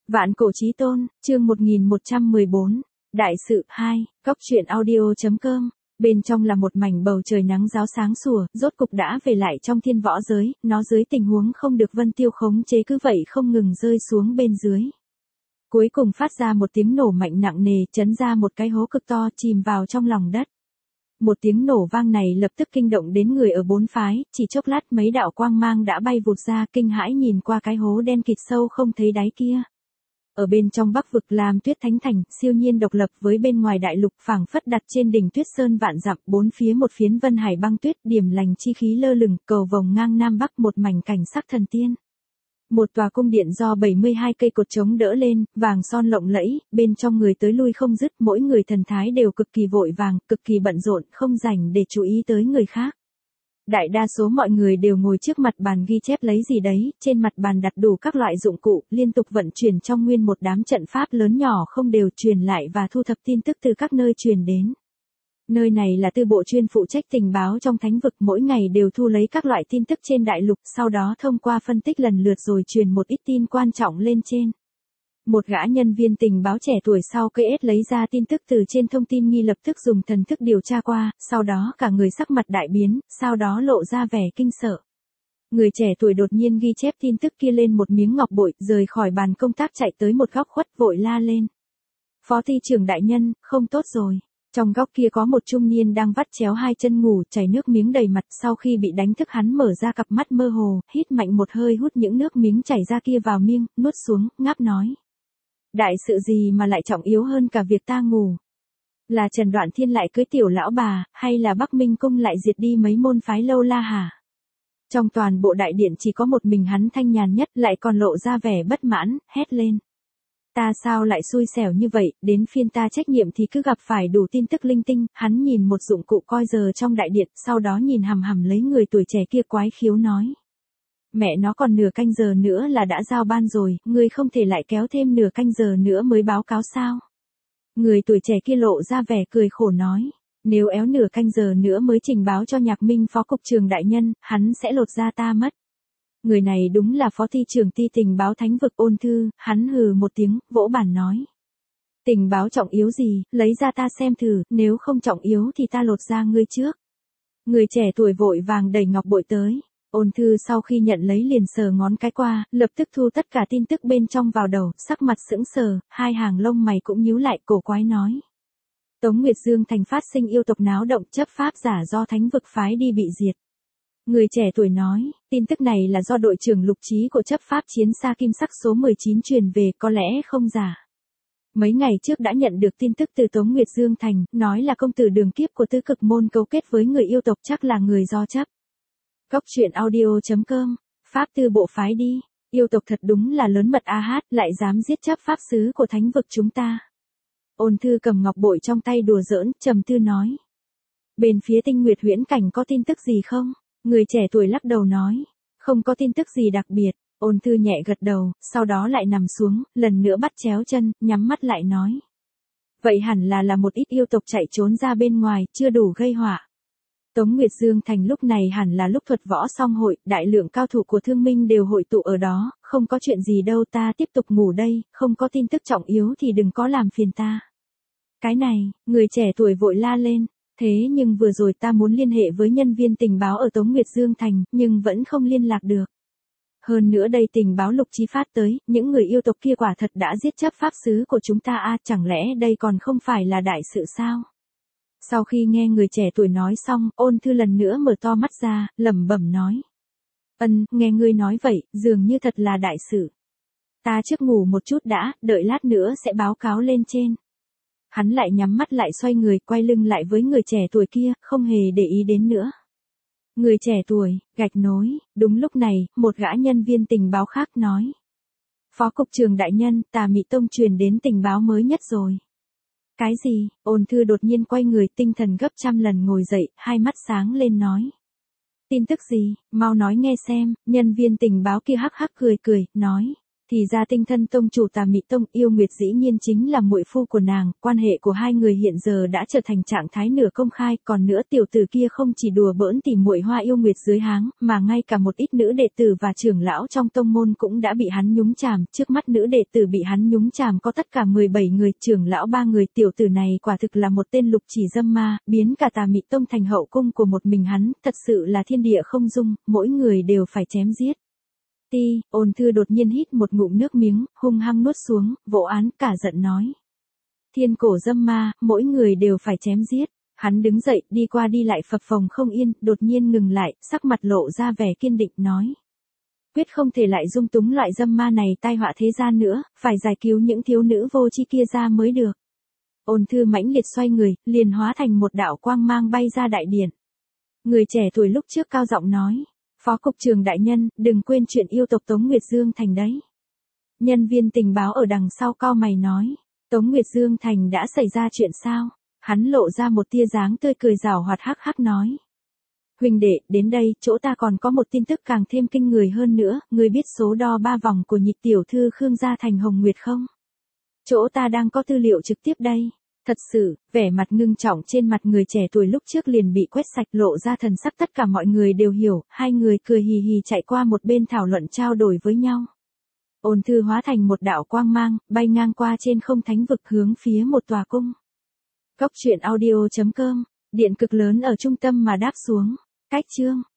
Vạn cổ chí tôn, chương 1114, Đại sự 2, Cóc truyện audio.com. Bên trong là một mảnh bầu trời nắng ráo sáng sủa, rốt cục đã về lại trong thiên võ giới, nó dưới tình huống không được Vân Tiêu khống chế cứ vậy không ngừng rơi xuống bên dưới. Cuối cùng phát ra một tiếng nổ mạnh nặng nề, chấn ra một cái hố cực to chìm vào trong lòng đất. Một tiếng nổ vang này lập tức kinh động đến người ở bốn phái, chỉ chốc lát mấy đạo quang mang đã bay vụt ra, kinh hãi nhìn qua cái hố đen kịt sâu không thấy đáy kia. Ở bên trong Bắc vực Lam Tuyết Thánh Thành, siêu nhiên độc lập với bên ngoài đại lục phảng phất đặt trên đỉnh tuyết sơn vạn dặm, bốn phía một phiến vân hải băng tuyết, điểm lành chi khí lơ lửng, cầu vồng ngang nam bắc một mảnh cảnh sắc thần tiên. Một tòa cung điện do 72 cây cột chống đỡ lên, vàng son lộng lẫy, bên trong người tới lui không dứt, mỗi người thần thái đều cực kỳ vội vàng, cực kỳ bận rộn, không rảnh để chú ý tới người khác. Đại đa số mọi người đều ngồi trước mặt bàn ghi chép lấy gì đấy, trên mặt bàn đặt đủ các loại dụng cụ, liên tục vận chuyển trong nguyên một đám trận pháp lớn nhỏ không đều truyền lại và thu thập tin tức từ các nơi truyền đến. Nơi này là tư bộ chuyên phụ trách tình báo trong thánh vực, mỗi ngày đều thu lấy các loại tin tức trên đại lục, sau đó thông qua phân tích lần lượt rồi truyền một ít tin quan trọng lên trên. Một gã nhân viên tình báo trẻ tuổi sau cây ết lấy ra tin tức từ trên thông tin nghi lập tức dùng thần thức điều tra qua, sau đó cả người sắc mặt đại biến, sau đó lộ ra vẻ kinh sợ. Người trẻ tuổi đột nhiên ghi chép tin tức kia lên một miếng ngọc bội, rời khỏi bàn công tác chạy tới một góc khuất vội la lên. Phó ty trưởng đại nhân, không tốt rồi. Trong góc kia có một trung niên đang vắt chéo hai chân ngủ, chảy nước miếng đầy mặt, sau khi bị đánh thức hắn mở ra cặp mắt mơ hồ, hít mạnh một hơi hút những nước miếng chảy ra kia vào miệng, nuốt xuống, ngáp nói. Đại sự gì mà lại trọng yếu hơn cả việc ta ngủ? Là Trần Đoạn Thiên lại cưới tiểu lão bà, hay là Bắc Minh Cung lại diệt đi mấy môn phái lâu la hả? Trong toàn bộ đại điện chỉ có một mình hắn thanh nhàn nhất, lại còn lộ ra vẻ bất mãn, hét lên. Ta sao lại xui xẻo như vậy, đến phiên ta trách nhiệm thì cứ gặp phải đủ tin tức linh tinh. Hắn nhìn một dụng cụ coi giờ trong đại điện, sau đó nhìn hằm hằm lấy người tuổi trẻ kia quái khiếu nói. Mẹ nó còn nửa canh giờ nữa là đã giao ban rồi, ngươi không thể lại kéo thêm nửa canh giờ nữa mới báo cáo sao? Người tuổi trẻ kia lộ ra vẻ cười khổ nói. Nếu éo nửa canh giờ nữa mới trình báo cho Nhạc Minh phó cục trưởng đại nhân, hắn sẽ lột da ta mất. Người này đúng là phó ty trưởng ty tình báo thánh vực Ôn Thư, hắn hừ một tiếng, vỗ bàn nói. Tình báo trọng yếu gì, lấy ra ta xem thử, nếu không trọng yếu thì ta lột da ngươi trước. Người trẻ tuổi vội vàng đẩy ngọc bội tới. Ôn Thư sau khi nhận lấy liền sờ ngón cái qua, lập tức thu tất cả tin tức bên trong vào đầu, sắc mặt sững sờ, hai hàng lông mày cũng nhíu lại, cổ quái nói. Tống Nguyệt Dương thành phát sinh yêu tộc náo động, chấp pháp giả do thánh vực phái đi bị diệt. Người trẻ tuổi nói, tin tức này là do đội trưởng Lục Trí của chấp pháp chiến xa kim sắc số 19 truyền về, có lẽ không giả. Mấy ngày trước đã nhận được tin tức từ Tống Nguyệt Dương thành, nói là công tử Đường Kiếp của Tứ Cực Môn cấu kết với người yêu tộc, chắc là người do chấp. Cóc truyện audio.com, pháp tư bộ phái đi, yêu tộc thật đúng là lớn mật a hát, lại dám giết chấp pháp sứ của thánh vực chúng ta. Ôn Thư cầm ngọc bội trong tay đùa giỡn, trầm tư nói. Bên phía Tinh Nguyệt huyễn cảnh có tin tức gì không? Người trẻ tuổi lắc đầu nói. Không có tin tức gì đặc biệt. Ôn Thư nhẹ gật đầu, sau đó lại nằm xuống, lần nữa bắt chéo chân, nhắm mắt lại nói. Vậy hẳn là một ít yêu tộc chạy trốn ra bên ngoài, chưa đủ gây họa. Tống Nguyệt Dương thành lúc này hẳn là lúc thuật võ song hội, đại lượng cao thủ của Thương Minh đều hội tụ ở đó, không có chuyện gì đâu, ta tiếp tục ngủ đây, không có tin tức trọng yếu thì đừng có làm phiền ta. Cái này, người trẻ tuổi vội la lên, thế nhưng vừa rồi ta muốn liên hệ với nhân viên tình báo ở Tống Nguyệt Dương thành, nhưng vẫn không liên lạc được. Hơn nữa đây tình báo Lục Chí phát tới, những người yêu tộc kia quả thật đã giết chấp pháp sứ của chúng ta a, chẳng lẽ đây còn không phải là đại sự sao? Sau khi nghe người trẻ tuổi nói xong, Ôn Thư lần nữa mở to mắt ra, lẩm bẩm nói. Nghe ngươi nói vậy, dường như thật là đại sự. Ta trước ngủ một chút đã, đợi lát nữa sẽ báo cáo lên trên. Hắn lại nhắm mắt lại xoay người, quay lưng lại với người trẻ tuổi kia, không hề để ý đến nữa. Người trẻ tuổi, gạch nối, đúng lúc này, một gã nhân viên tình báo khác nói. Phó cục trưởng đại nhân, Tà Mị Tông truyền đến tình báo mới nhất rồi. Cái gì? Ôn Thư đột nhiên quay người, tinh thần gấp trăm lần ngồi dậy, hai mắt sáng lên nói. Tin tức gì? Mau nói nghe xem. Nhân viên tình báo kia hắc hắc cười, nói. Thì ra Tinh Thân tông chủ Tà Mị Tông Yêu Nguyệt dĩ nhiên chính là muội phu của nàng, quan hệ của hai người hiện giờ đã trở thành trạng thái nửa công khai, còn nữa tiểu tử kia không chỉ đùa bỡn tỉ muội Hoa Yêu Nguyệt dưới háng, mà ngay cả một ít nữ đệ tử và trưởng lão trong tông môn cũng đã bị hắn nhúng chàm, trước mắt nữ đệ tử bị hắn nhúng chàm có tất cả 17 người, trưởng lão 3 người, tiểu tử này quả thực là một tên lục chỉ dâm ma, biến cả Tà Mị Tông thành hậu cung của một mình hắn, thật sự là thiên địa không dung, mỗi người đều phải chém giết. Ôn Thư đột nhiên hít một ngụm nước miếng, hung hăng nuốt xuống, vỗ án cả giận nói. Thiên cổ dâm ma, mỗi người đều phải chém giết. Hắn đứng dậy, đi qua đi lại phập phồng không yên, đột nhiên ngừng lại, sắc mặt lộ ra vẻ kiên định, nói. Quyết không thể lại dung túng loại dâm ma này tai họa thế gian nữa, phải giải cứu những thiếu nữ vô tri kia ra mới được. Ôn Thư mãnh liệt xoay người, liền hóa thành một đạo quang mang bay ra đại điện. Người trẻ tuổi lúc trước cao giọng nói. Phó cục trưởng đại nhân, đừng quên chuyện yêu tộc Tống Nguyệt Dương Thành đấy. Nhân viên tình báo ở đằng sau cau mày nói. Tống Nguyệt Dương Thành đã xảy ra chuyện sao? Hắn lộ ra một tia dáng tươi cười giảo hoạt hắc hắc nói. Huynh đệ, đến đây, chỗ ta còn có một tin tức càng thêm kinh người hơn nữa, ngươi biết số đo 3 vòng của nhị tiểu thư Khương gia thành Hồng Nguyệt không? Chỗ ta đang có tư liệu trực tiếp đây. Thật sự, vẻ mặt ngưng trọng trên mặt người trẻ tuổi lúc trước liền bị quét sạch, lộ ra thần sắc tất cả mọi người đều hiểu, hai người cười hì hì chạy qua một bên thảo luận trao đổi với nhau. Ôn Thư hóa thành một đạo quang mang, bay ngang qua trên không thánh vực hướng phía một tòa cung. Góc truyện audio.com, điện cực lớn ở trung tâm mà đáp xuống. Cách chương